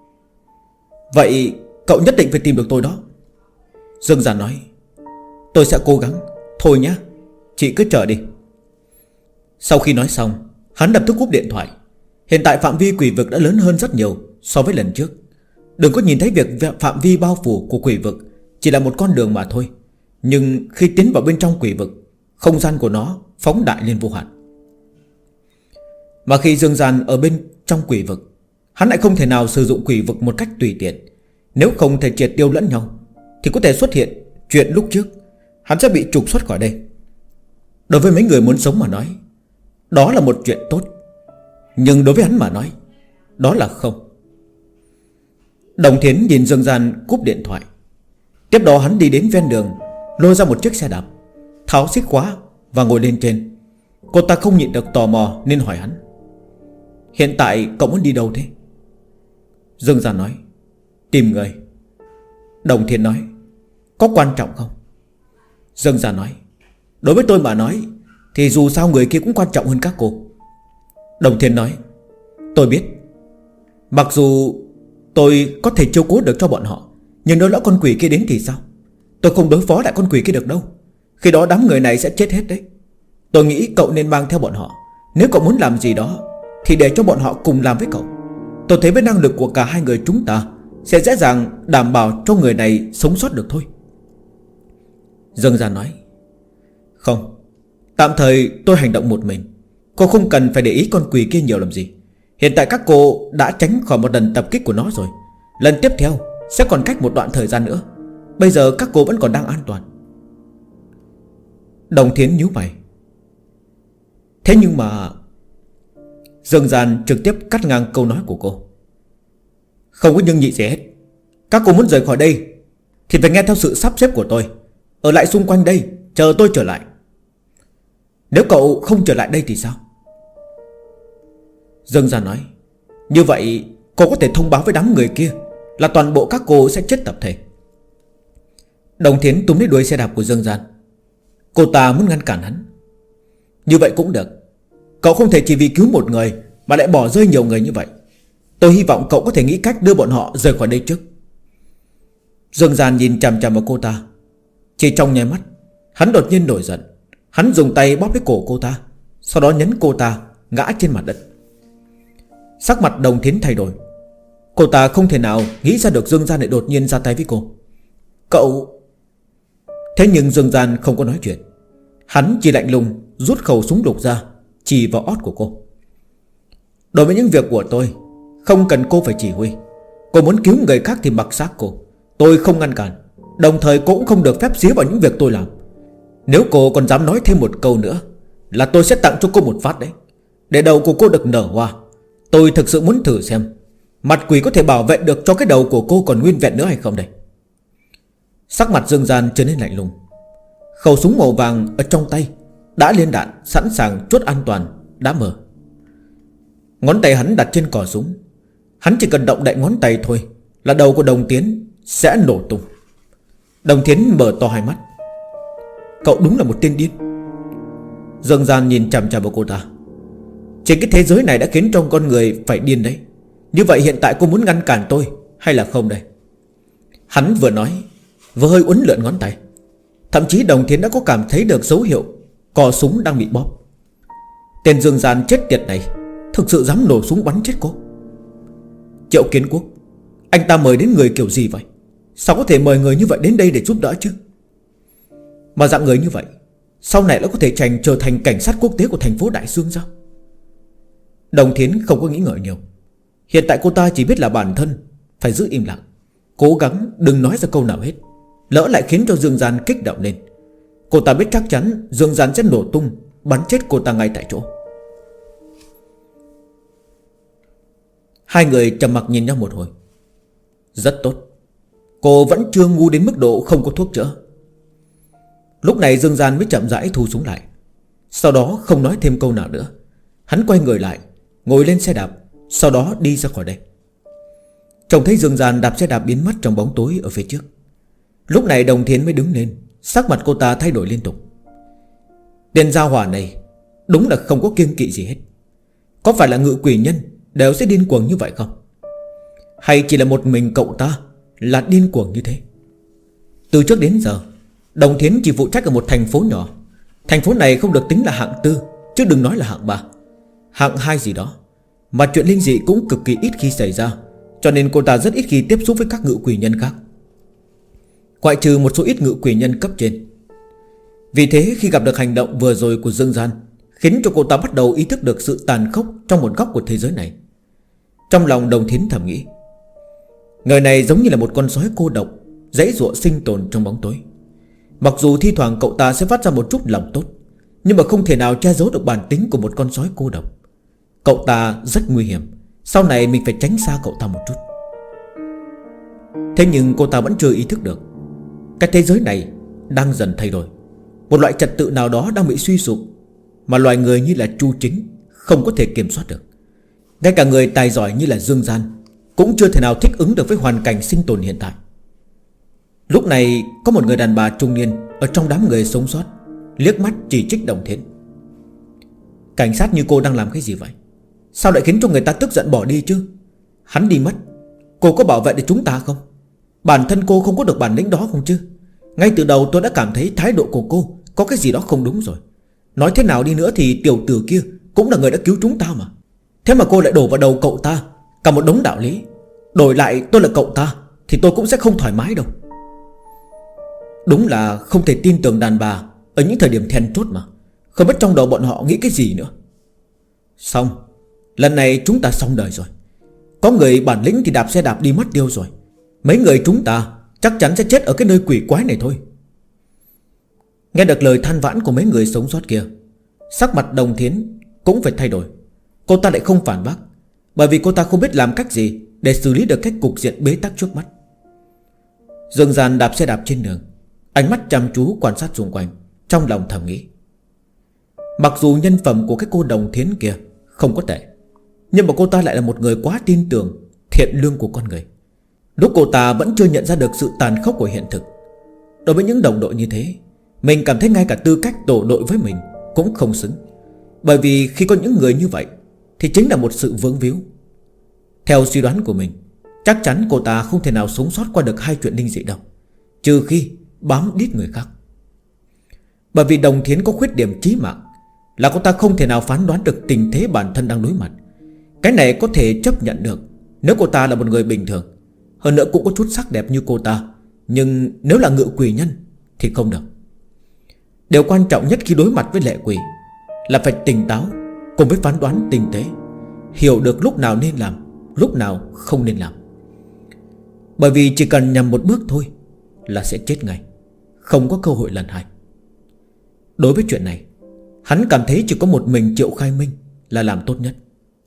Vậy cậu nhất định phải tìm được tôi đó. Dương Gian nói: Tôi sẽ cố gắng. Thôi nhá, chị cứ chờ đi. Sau khi nói xong, hắn lập tức cúp điện thoại. Hiện tại phạm vi quỷ vực đã lớn hơn rất nhiều so với lần trước. Đừng có nhìn thấy việc phạm vi bao phủ của quỷ vực chỉ là một con đường mà thôi, nhưng khi tiến vào bên trong quỷ vực, không gian của nó phóng đại lên vô hạn. Mà khi Dương Gian ở bên trong quỷ vực, hắn lại không thể nào sử dụng quỷ vực một cách tùy tiện. Nếu không thể triệt tiêu lẫn nhau thì có thể xuất hiện chuyện lúc trước, hắn sẽ bị trục xuất khỏi đây. Đối với mấy người muốn sống mà nói, đó là một chuyện tốt, nhưng đối với hắn mà nói, đó là không. Đồng Thiến nhìn Dương Gian cúp điện thoại. Tiếp đó hắn đi đến ven đường, lôi ra một chiếc xe đạp, tháo xích khóa và ngồi lên trên. Cô ta không nhịn được tò mò nên hỏi hắn: Hiện tại cậu muốn đi đâu thế? Dương Gian nói: Tìm người. Đồng Thiến nói: Có quan trọng không? Dương Gian nói: Đối với tôi mà nói thì dù sao người kia cũng quan trọng hơn các cô. Đồng Thiến nói: Tôi biết. Mặc dù tôi có thể chiếu cố được cho bọn họ, nhưng nếu lỡ con quỷ kia đến thì sao? Tôi không đối phó lại con quỷ kia được đâu. Khi đó đám người này sẽ chết hết đấy. Tôi nghĩ cậu nên mang theo bọn họ. Nếu cậu muốn làm gì đó thì để cho bọn họ cùng làm với cậu. Tôi thấy với năng lực của cả hai người chúng ta sẽ dễ dàng đảm bảo cho người này sống sót được thôi. Dương Gian nói: Không, tạm thời tôi hành động một mình. Cô không cần phải để ý con quỷ kia nhiều làm gì. Hiện tại các cô đã tránh khỏi một lần tập kích của nó rồi. Lần tiếp theo sẽ còn cách một đoạn thời gian nữa. Bây giờ các cô vẫn còn đang an toàn. Đồng Thiến nhíu mày: Thế nhưng mà... Dương Gian trực tiếp cắt ngang câu nói của cô: Không có nhưng nhị gì hết. Các cô muốn rời khỏi đây thì phải nghe theo sự sắp xếp của tôi. Ở lại xung quanh đây chờ tôi trở lại. Nếu cậu không trở lại đây thì sao? Dương Gian nói: Như vậy cô có thể thông báo với đám người kia là toàn bộ các cô sẽ chết tập thể. Đồng Thiến túm lấy đuôi xe đạp của Dương Gian. Cô ta muốn ngăn cản hắn: Như vậy cũng được. Cậu không thể chỉ vì cứu một người mà lại bỏ rơi nhiều người như vậy. Tôi hy vọng cậu có thể nghĩ cách đưa bọn họ rời khỏi đây trước. Dương Gian nhìn chằm chằm vào cô ta. Chỉ trong nháy mắt, hắn đột nhiên nổi giận. Hắn dùng tay bóp lấy cổ cô ta, sau đó nhấn cô ta ngã trên mặt đất. Sắc mặt Đồng Thiến thay đổi. Cô ta không thể nào nghĩ ra được Dương Gian lại đột nhiên ra tay với cô. Cậu... Thế nhưng Dương Gian không có nói chuyện. Hắn chỉ lạnh lùng rút khẩu súng lục ra, chỉ vào ót của cô. Đối với những việc của tôi, không cần cô phải chỉ huy. Cô muốn cứu người khác thì mặc xác cô, tôi không ngăn cản. Đồng thời cô cũng không được phép xía vào những việc tôi làm. Nếu cô còn dám nói thêm một câu nữa là tôi sẽ tặng cho cô một phát đấy. Để đầu của cô được nở hoa. Tôi thực sự muốn thử xem mặt quỷ có thể bảo vệ được cho cái đầu của cô còn nguyên vẹn nữa hay không đây. Sắc mặt Dương Gian trở nên lạnh lùng. Khẩu súng màu vàng ở trong tay đã lên đạn, sẵn sàng chốt an toàn đã mở. Ngón tay hắn đặt trên cò súng. Hắn chỉ cần động đậy ngón tay thôi là đầu của Đồng Tiến sẽ nổ tung. Đồng Tiến mở to hai mắt. Cậu đúng là một tên điên. Dương Gian nhìn chằm chằm vào cô ta. Trên cái thế giới này đã khiến cho con người phải điên đấy. Như vậy hiện tại cô muốn ngăn cản tôi hay là không đây? Hắn vừa nói vừa hơi uốn lượn ngón tay. Thậm chí Đồng Thiến đã có cảm thấy được dấu hiệu cò súng đang bị bóp. Tên Dương Gian chết tiệt này thực sự dám nổ súng bắn chết cô. Triệu Kiến Quốc, anh ta mời đến người kiểu gì vậy? Sao có thể mời người như vậy đến đây để giúp đỡ chứ? Mà dạng người như vậy sau này đã có thể trở thành cảnh sát quốc tế của thành phố Đại Dương sao? Đồng Thiến không có nghĩ ngợi nhiều. Hiện tại cô ta chỉ biết là bản thân phải giữ im lặng, cố gắng đừng nói ra câu nào hết. Lỡ lại khiến cho Dương Gian kích động lên, cô ta biết chắc chắn Dương Gian sẽ nổ tung, bắn chết cô ta ngay tại chỗ. Hai người trầm mặc nhìn nhau một hồi. Rất tốt, cô vẫn chưa ngu đến mức độ không có thuốc chữa. Lúc này Dương Gian mới chậm rãi thu súng lại. Sau đó không nói thêm câu nào nữa. Hắn quay người lại, ngồi lên xe đạp, sau đó đi ra khỏi đây. Trông thấy Dương Gian đạp xe đạp biến mất trong bóng tối ở phía trước. Lúc này Đồng Thiến mới đứng lên. Sắc mặt cô ta thay đổi liên tục. Tên gia hỏa này đúng là không có kiêng kỵ gì hết. Có phải là ngự quỷ nhân đều sẽ điên cuồng như vậy không? Hay chỉ là một mình cậu ta là điên cuồng như thế? Từ trước đến giờ Đồng Thiến chỉ phụ trách ở một thành phố nhỏ. Thành phố này không được tính là hạng tư, chứ đừng nói là hạng 3, hạng 2 gì đó. Mà chuyện linh dị cũng cực kỳ ít khi xảy ra, cho nên cô ta rất ít khi tiếp xúc với các ngự quỷ nhân khác, ngoại trừ một số ít ngự quỷ nhân cấp trên. Vì thế khi gặp được hành động vừa rồi của Dương Gian, khiến cho cô ta bắt đầu ý thức được sự tàn khốc trong một góc của thế giới này. Trong lòng Đồng Thiến thầm nghĩ, người này giống như là một con sói cô độc, dãy dụa sinh tồn trong bóng tối. Mặc dù thi thoảng cậu ta sẽ phát ra một chút lòng tốt, nhưng mà không thể nào che giấu được bản tính của một con sói cô độc. Cậu ta rất nguy hiểm, sau này mình phải tránh xa cậu ta một chút. Thế nhưng cô ta vẫn chưa ý thức được cái thế giới này đang dần thay đổi. Một loại trật tự nào đó đang bị suy sụp, mà loài người như là Chu Chính không có thể kiểm soát được. Ngay cả người tài giỏi như là Dương Gian cũng chưa thể nào thích ứng được với hoàn cảnh sinh tồn hiện tại. Lúc này có một người đàn bà trung niên ở trong đám người sống sót liếc mắt chỉ trích Đồng Thiến. Cảnh sát như cô đang làm cái gì vậy? Sao lại khiến cho người ta tức giận bỏ đi chứ? Hắn đi mất, cô có bảo vệ được chúng ta không? Bản thân cô không có được bản lĩnh đó không chứ? Ngay từ đầu tôi đã cảm thấy thái độ của cô có cái gì đó không đúng rồi. Nói thế nào đi nữa thì tiểu tử kia cũng là người đã cứu chúng ta mà. Thế mà cô lại đổ vào đầu cậu ta cả một đống đạo lý. Đổi lại tôi là cậu ta thì tôi cũng sẽ không thoải mái đâu. Đúng là không thể tin tưởng đàn bà ở những thời điểm then chốt mà. Không biết trong đầu bọn họ nghĩ cái gì nữa. Xong, lần này chúng ta xong đời rồi. Có người bản lĩnh thì đạp xe đạp đi mất tiêu rồi. Mấy người chúng ta chắc chắn sẽ chết ở cái nơi quỷ quái này thôi. Nghe được lời than vãn của mấy người sống sót kia, sắc mặt Đồng Thiến cũng phải thay đổi. Cô ta lại không phản bác, bởi vì cô ta không biết làm cách gì để xử lý được cái cục diện bế tắc trước mắt. Dương Gian đạp xe đạp trên đường, ánh mắt chăm chú quan sát xung quanh, trong lòng thầm nghĩ. Mặc dù nhân phẩm của cái cô Đồng Thiến kia không có tệ, nhưng mà cô ta lại là một người quá tin tưởng thiện lương của con người. Lúc cô ta vẫn chưa nhận ra được sự tàn khốc của hiện thực. Đối với những đồng đội như thế, mình cảm thấy ngay cả tư cách tổ đội với mình cũng không xứng. Bởi vì khi có những người như vậy thì chính là một sự vướng víu. Theo suy đoán của mình, chắc chắn cô ta không thể nào sống sót qua được hai chuyện linh dị đâu, trừ khi bám đít người khác. Bởi vì Đồng Thiến có khuyết điểm chí mạng là cô ta không thể nào phán đoán được tình thế bản thân đang đối mặt. Cái này có thể chấp nhận được nếu cô ta là một người bình thường, hơn nữa cũng có chút sắc đẹp như cô ta. Nhưng nếu là ngự quỷ nhân thì không được. Điều quan trọng nhất khi đối mặt với lệ quỷ là phải tỉnh táo cùng với phán đoán tinh tế, hiểu được lúc nào nên làm, lúc nào không nên làm. Bởi vì chỉ cần nhầm một bước thôi là sẽ chết ngay, không có cơ hội lần hai. Đối với chuyện này, hắn cảm thấy chỉ có một mình Triệu Khai Minh là làm tốt nhất.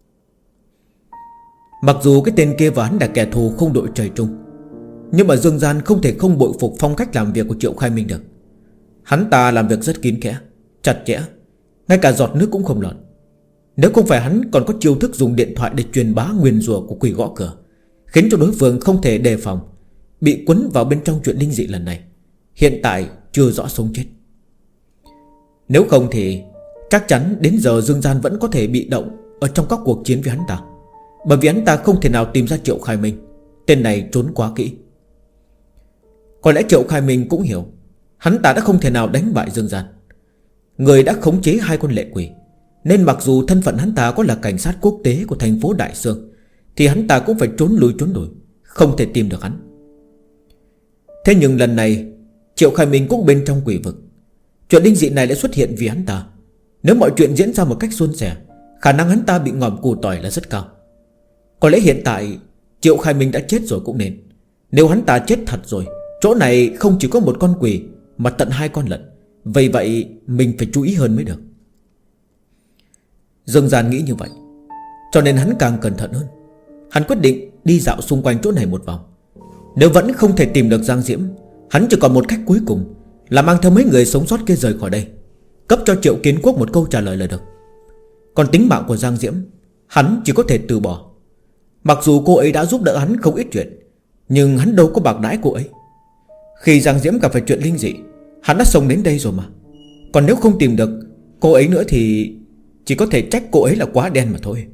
Mặc dù cái tên kia và hắn là kẻ thù không đội trời chung, nhưng mà Dương Gian không thể không bội phục phong cách làm việc của Triệu Khai Minh được. Hắn ta làm việc rất kín kẽ, chặt chẽ, ngay cả giọt nước cũng không lọt. Nếu không phải hắn còn có chiêu thức dùng điện thoại để truyền bá nguyền rủa của quỷ gõ cửa, khiến cho đối phương không thể đề phòng, bị quấn vào bên trong chuyện linh dị lần này, hiện tại chưa rõ sống chết. Nếu không thì chắc chắn đến giờ Dương Gian vẫn có thể bị động ở trong các cuộc chiến với hắn ta. Bởi vì hắn ta không thể nào tìm ra Triệu Khai Minh. Tên này trốn quá kỹ. Có lẽ Triệu Khai Minh cũng hiểu hắn ta đã không thể nào đánh bại Dương Gian. Người đã khống chế hai con lệ quỷ, nên mặc dù thân phận hắn ta có là cảnh sát quốc tế của thành phố Đại Sương, thì hắn ta cũng phải trốn lui trốn đuổi, không thể tìm được hắn. Thế nhưng lần này Triệu Khai Minh cũng bên trong quỷ vực. Chuyện linh dị này đã xuất hiện vì hắn ta. Nếu mọi chuyện diễn ra một cách suôn sẻ, khả năng hắn ta bị ngòm củ tỏi là rất cao. Có lẽ hiện tại Triệu Khai Minh đã chết rồi cũng nên. Nếu hắn ta chết thật rồi, chỗ này không chỉ có một con quỷ mà tận hai con lận. Vì vậy mình phải chú ý hơn mới được. Dương Gian nghĩ như vậy, cho nên hắn càng cẩn thận hơn. Hắn quyết định đi dạo xung quanh chỗ này một vòng. Nếu vẫn không thể tìm được Giang Diễm, hắn chỉ còn một cách cuối cùng là mang theo mấy người sống sót kia rời khỏi đây, cấp cho Triệu Kiến Quốc một câu trả lời là được. Còn tính mạng của Giang Diễm, hắn chỉ có thể từ bỏ. Mặc dù cô ấy đã giúp đỡ hắn không ít chuyện, nhưng hắn đâu có bạc đãi cô ấy. Khi Giang Diễm gặp phải chuyện linh dị, hắn đã sống đến đây rồi mà. Còn nếu không tìm được cô ấy nữa thì chỉ có thể trách cô ấy là quá đen mà thôi.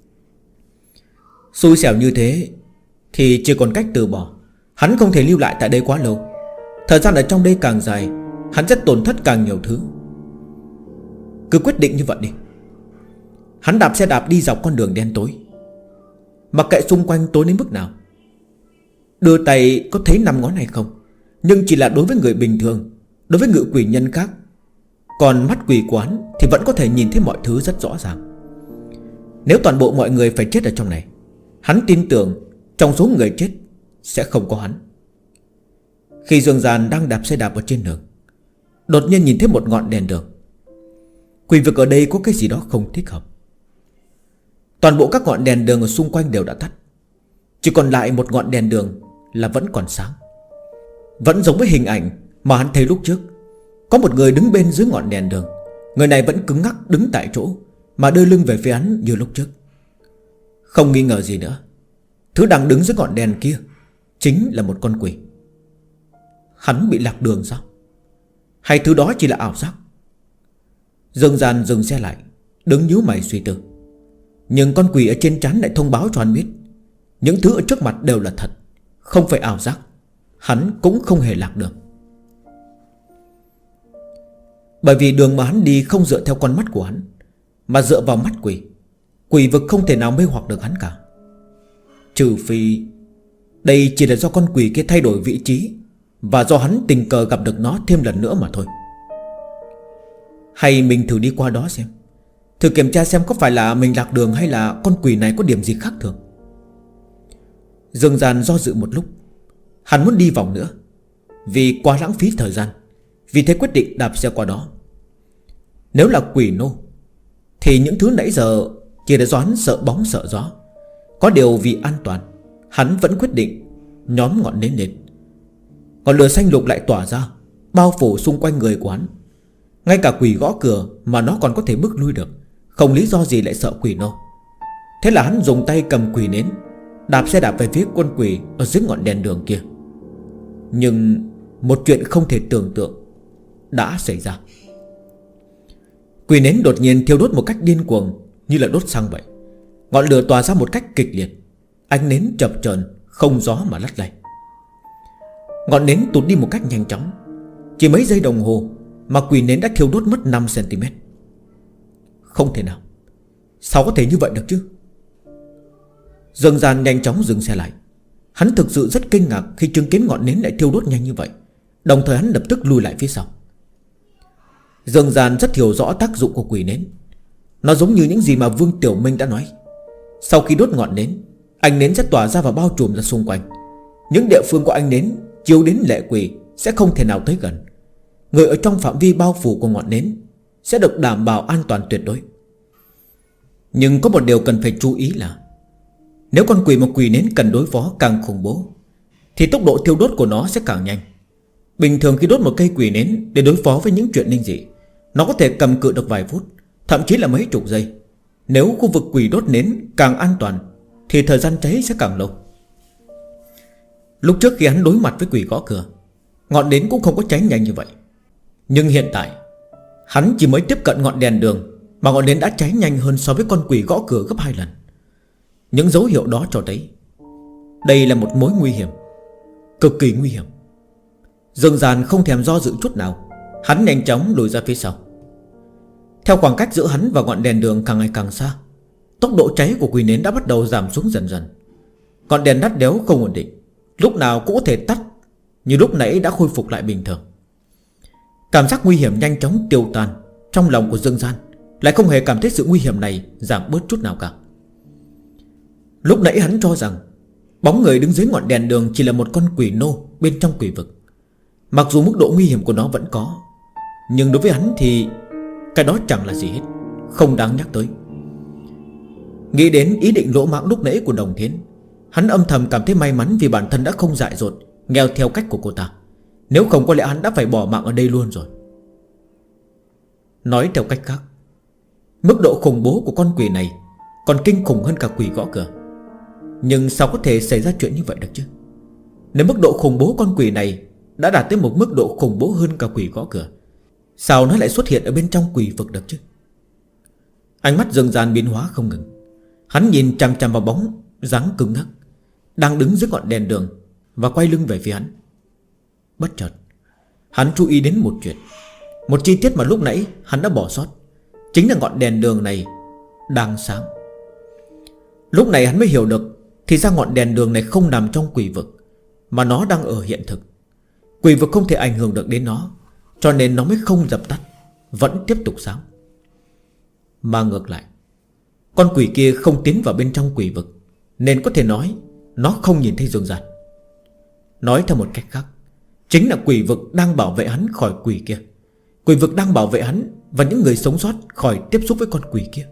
Xui xẻo như thế thì chỉ còn cách từ bỏ. Hắn không thể lưu lại tại đây quá lâu. Thời gian ở trong đây càng dài, hắn sẽ tổn thất càng nhiều thứ. Cứ quyết định như vậy đi. Hắn đạp xe đạp đi dọc con đường đen tối, mặc kệ xung quanh tối đến mức nào. Đưa tay có thấy 5 ngón hay không, nhưng chỉ là đối với người bình thường. Đối với ngự quỷ nhân khác, còn mắt quỷ quán thì vẫn có thể nhìn thấy mọi thứ rất rõ ràng. Nếu toàn bộ mọi người phải chết ở trong này, hắn tin tưởng trong số người chết sẽ không có hắn. Khi Dương Gian đang đạp xe đạp ở trên đường, đột nhiên nhìn thấy một ngọn đèn đường. Quỷ vực ở đây có cái gì đó không thích hợp. Toàn bộ các ngọn đèn đường ở xung quanh đều đã tắt, chỉ còn lại một ngọn đèn đường là vẫn còn sáng. Vẫn giống với hình ảnh mà hắn thấy lúc trước. Có một người đứng bên dưới ngọn đèn đường. Người này vẫn cứng ngắc đứng tại chỗ, mà đưa lưng về phía hắn như lúc trước. Không nghi ngờ gì nữa, thứ đang đứng dưới ngọn đèn kia chính là một con quỷ. Hắn bị lạc đường sao? Hay thứ đó chỉ là ảo giác? Dương Gian dừng xe lại, đứng nhíu mày suy tư. Nhưng con quỷ ở trên trán lại thông báo cho hắn biết những thứ ở trước mặt đều là thật, không phải ảo giác. Hắn cũng không hề lạc đường. Bởi vì đường mà hắn đi không dựa theo con mắt của hắn, mà dựa vào mắt quỷ. Quỷ vực không thể nào mê hoặc được hắn cả. Trừ phi đây chỉ là do con quỷ kia thay đổi vị trí và do hắn tình cờ gặp được nó thêm lần nữa mà thôi. Hay mình thử đi qua đó xem, thử kiểm tra xem có phải là mình lạc đường, hay là con quỷ này có điểm gì khác thường. Dương Gian do dự một lúc. Hắn muốn đi vòng nữa vì quá lãng phí thời gian, vì thế quyết định đạp xe qua đó. Nếu là quỷ nô thì những thứ nãy giờ chỉ là do hắn sợ bóng sợ gió. Có điều vì an toàn, hắn vẫn quyết định nhóm ngọn nến lên. Ngọn lửa xanh lục lại tỏa ra, bao phủ xung quanh người của hắn. Ngay cả quỷ gõ cửa mà nó còn có thể bước lui được, không lý do gì lại sợ quỷ nô. Thế là hắn dùng tay cầm quỷ nến, đạp xe đạp về phía quân quỷ ở dưới ngọn đèn đường kia. Nhưng một chuyện không thể tưởng tượng đã xảy ra. Quỷ nến đột nhiên thiêu đốt một cách điên cuồng, như là đốt xăng vậy. Ngọn lửa tỏa ra một cách kịch liệt, ánh nến chập chờn không gió mà lắc lay. Ngọn nến tụt đi một cách nhanh chóng. Chỉ mấy giây đồng hồ mà quỷ nến đã thiêu đốt mất 5 cm. Không thể nào, sao có thể như vậy được chứ? Dương Gian nhanh chóng dừng xe lại. Hắn thực sự rất kinh ngạc khi chứng kiến ngọn nến lại thiêu đốt nhanh như vậy. Đồng thời hắn lập tức lùi lại phía sau. Dương Gian rất hiểu rõ tác dụng của quỷ nến. Nó giống như những gì mà Vương Tiểu Minh đã nói. Sau khi đốt ngọn nến, ánh nến sẽ tỏa ra và bao trùm ra xung quanh. Những địa phương của ánh nến chiếu đến lệ quỷ sẽ không thể nào tới gần. Người ở trong phạm vi bao phủ của ngọn nến sẽ được đảm bảo an toàn tuyệt đối. Nhưng có một điều cần phải chú ý là, nếu con quỷ mà quỷ nến cần đối phó càng khủng bố thì tốc độ thiêu đốt của nó sẽ càng nhanh. Bình thường khi đốt một cây quỷ nến để đối phó với những chuyện linh dị, nó có thể cầm cự được vài phút, thậm chí là mấy chục giây. Nếu khu vực quỷ đốt nến càng an toàn thì thời gian cháy sẽ càng lâu. Lúc trước khi hắn đối mặt với quỷ gõ cửa, ngọn nến cũng không có cháy nhanh như vậy. Nhưng hiện tại hắn chỉ mới tiếp cận ngọn đèn đường mà ngọn nến đã cháy nhanh hơn so với con quỷ gõ cửa gấp 2 lần. Những dấu hiệu đó cho thấy đây là một mối nguy hiểm, cực kỳ nguy hiểm. Dương Gian không thèm do dự chút nào, hắn nhanh chóng lùi ra phía sau. Theo khoảng cách giữa hắn và ngọn đèn đường càng ngày càng xa, tốc độ cháy của quỷ nến đã bắt đầu giảm xuống dần dần. Ngọn đèn đắt đéo không ổn định, lúc nào cũng có thể tắt, như lúc nãy đã khôi phục lại bình thường. Cảm giác nguy hiểm nhanh chóng tiêu tan. Trong lòng của Dương Gian lại không hề cảm thấy sự nguy hiểm này giảm bớt chút nào cả. Lúc nãy hắn cho rằng bóng người đứng dưới ngọn đèn đường chỉ là một con quỷ nô bên trong quỷ vực. Mặc dù mức độ nguy hiểm của nó vẫn có, nhưng đối với hắn thì cái đó chẳng là gì hết, không đáng nhắc tới. Nghĩ đến ý định lỗ mãng lúc nãy của Đồng Thiến, hắn âm thầm cảm thấy may mắn vì bản thân đã không dại dột nghèo theo cách của cô ta. Nếu không có lẽ hắn đã phải bỏ mạng ở đây luôn rồi. Nói theo cách khác, mức độ khủng bố của con quỷ này còn kinh khủng hơn cả quỷ gõ cửa. Nhưng sao có thể xảy ra chuyện như vậy được chứ? Nếu mức độ khủng bố con quỷ này đã đạt tới một mức độ khủng bố hơn cả quỷ gõ cửa, sao nó lại xuất hiện ở bên trong quỷ vực được chứ? Ánh mắt Dương Gian biến hóa không ngừng. Hắn nhìn chằm chằm vào bóng dáng cứng ngắc đang đứng dưới ngọn đèn đường và quay lưng về phía hắn. Bất chợt hắn chú ý đến một chuyện, một chi tiết mà lúc nãy hắn đã bỏ sót. Chính là ngọn đèn đường này đang sáng. Lúc này hắn mới hiểu được, thì ra ngọn đèn đường này không nằm trong quỷ vực, mà nó đang ở hiện thực. Quỷ vực không thể ảnh hưởng được đến nó, cho nên nó mới không dập tắt, vẫn tiếp tục sáng. Mà ngược lại, con quỷ kia không tiến vào bên trong quỷ vực, nên có thể nói nó không nhìn thấy Dương Gian. Nói theo một cách khác, chính là quỷ vực đang bảo vệ hắn khỏi quỷ kia. Quỷ vực đang bảo vệ hắn và những người sống sót khỏi tiếp xúc với con quỷ kia.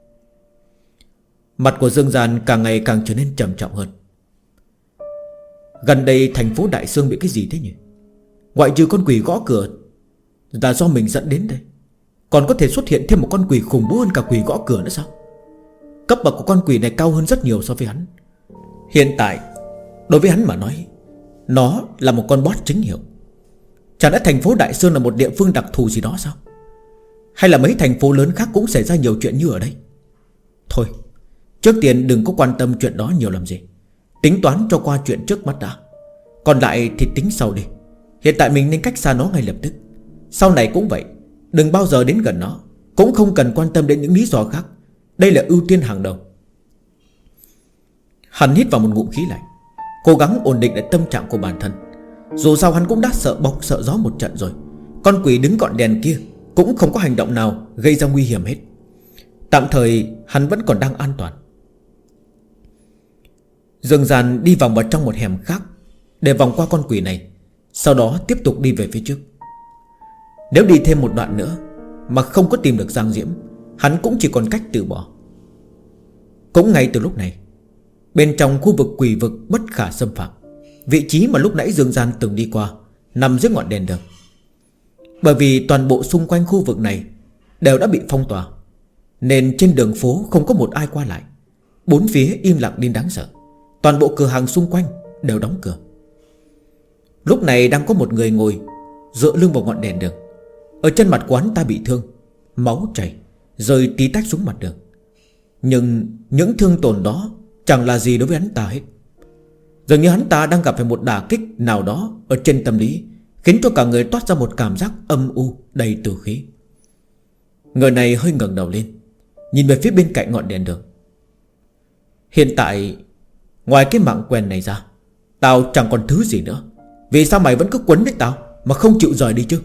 Mặt của Dương Gian càng ngày càng trở nên trầm trọng hơn. Gần đây thành phố Đại Sương bị cái gì thế nhỉ? Ngoại trừ con quỷ gõ cửa là do mình dẫn đến đây, còn có thể xuất hiện thêm một con quỷ khủng bố hơn cả quỷ gõ cửa nữa sao? Cấp bậc của con quỷ này cao hơn rất nhiều so với hắn. Hiện tại đối với hắn mà nói, nó là một con boss chính hiệu. Chẳng lẽ thành phố Đại Sương là một địa phương đặc thù gì đó sao? Hay là mấy thành phố lớn khác cũng xảy ra nhiều chuyện như ở đây? Thôi, trước tiên đừng có quan tâm chuyện đó nhiều làm gì, tính toán cho qua chuyện trước mắt đã. Còn lại thì tính sau đi. Hiện tại mình nên cách xa nó ngay lập tức. Sau này cũng vậy, đừng bao giờ đến gần nó, cũng không cần quan tâm đến những lý do khác. Đây là ưu tiên hàng đầu. Hắn hít vào một ngụm khí lạnh, cố gắng ổn định lại tâm trạng của bản thân. Dù sao hắn cũng đã sợ bóng sợ gió một trận rồi. Con quỷ đứng gọn đèn kia cũng không có hành động nào gây ra nguy hiểm hết. Tạm thời hắn vẫn còn đang an toàn. Dương Gian đi vòng vào trong một hẻm khác để vòng qua con quỷ này, sau đó tiếp tục đi về phía trước. Nếu đi thêm một đoạn nữa mà không có tìm được Giang Diễm, hắn cũng chỉ còn cách từ bỏ. Cũng ngay từ lúc này, bên trong khu vực quỷ vực bất khả xâm phạm, vị trí mà lúc nãy Dương Gian từng đi qua nằm dưới ngọn đèn đường. Bởi vì toàn bộ xung quanh khu vực này đều đã bị phong tỏa, nên trên đường phố không có một ai qua lại. Bốn phía im lặng đến đáng sợ. Toàn bộ cửa hàng xung quanh đều đóng cửa. Lúc này đang có một người ngồi dựa lưng vào ngọn đèn đường. Ở trên mặt quán ta bị thương, máu chảy rơi tí tách xuống mặt đường. Nhưng những thương tổn đó chẳng là gì đối với hắn ta hết. Dường như hắn ta đang gặp phải một đả kích nào đó ở trên tâm lý, khiến cho cả người toát ra một cảm giác âm u đầy tử khí. Người này hơi ngẩng đầu lên, nhìn về phía bên cạnh ngọn đèn đường. Hiện tại, ngoài cái mạng quen này ra, tao chẳng còn thứ gì nữa. Vì sao mày vẫn cứ quấn lấy tao mà không chịu rời đi chứ?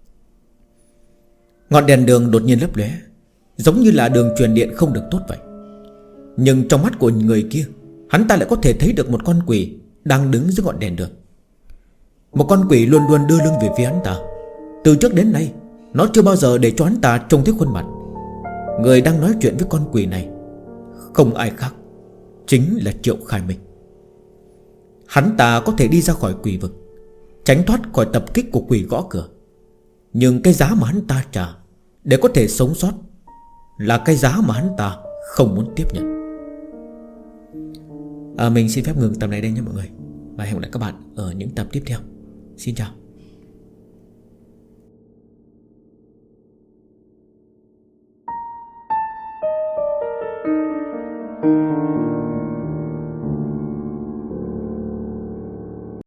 Ngọn đèn đường đột nhiên lấp lóe, giống như là đường truyền điện không được tốt vậy. Nhưng trong mắt của người kia, hắn ta lại có thể thấy được một con quỷ đang đứng dưới ngọn đèn đường. Một con quỷ luôn luôn đưa lưng về phía hắn ta. Từ trước đến nay, nó chưa bao giờ để cho hắn ta trông thấy khuôn mặt. Người đang nói chuyện với con quỷ này không ai khác, chính là Triệu Khai Minh. Hắn ta có thể đi ra khỏi quỷ vực, tránh thoát khỏi tập kích của quỷ gõ cửa. Nhưng cái giá mà hắn ta trả để có thể sống sót là cái giá mà hắn ta không muốn tiếp nhận. Mình xin phép ngừng tập này đây nhé mọi người. Và hẹn gặp lại các bạn ở những tập tiếp theo. Xin chào.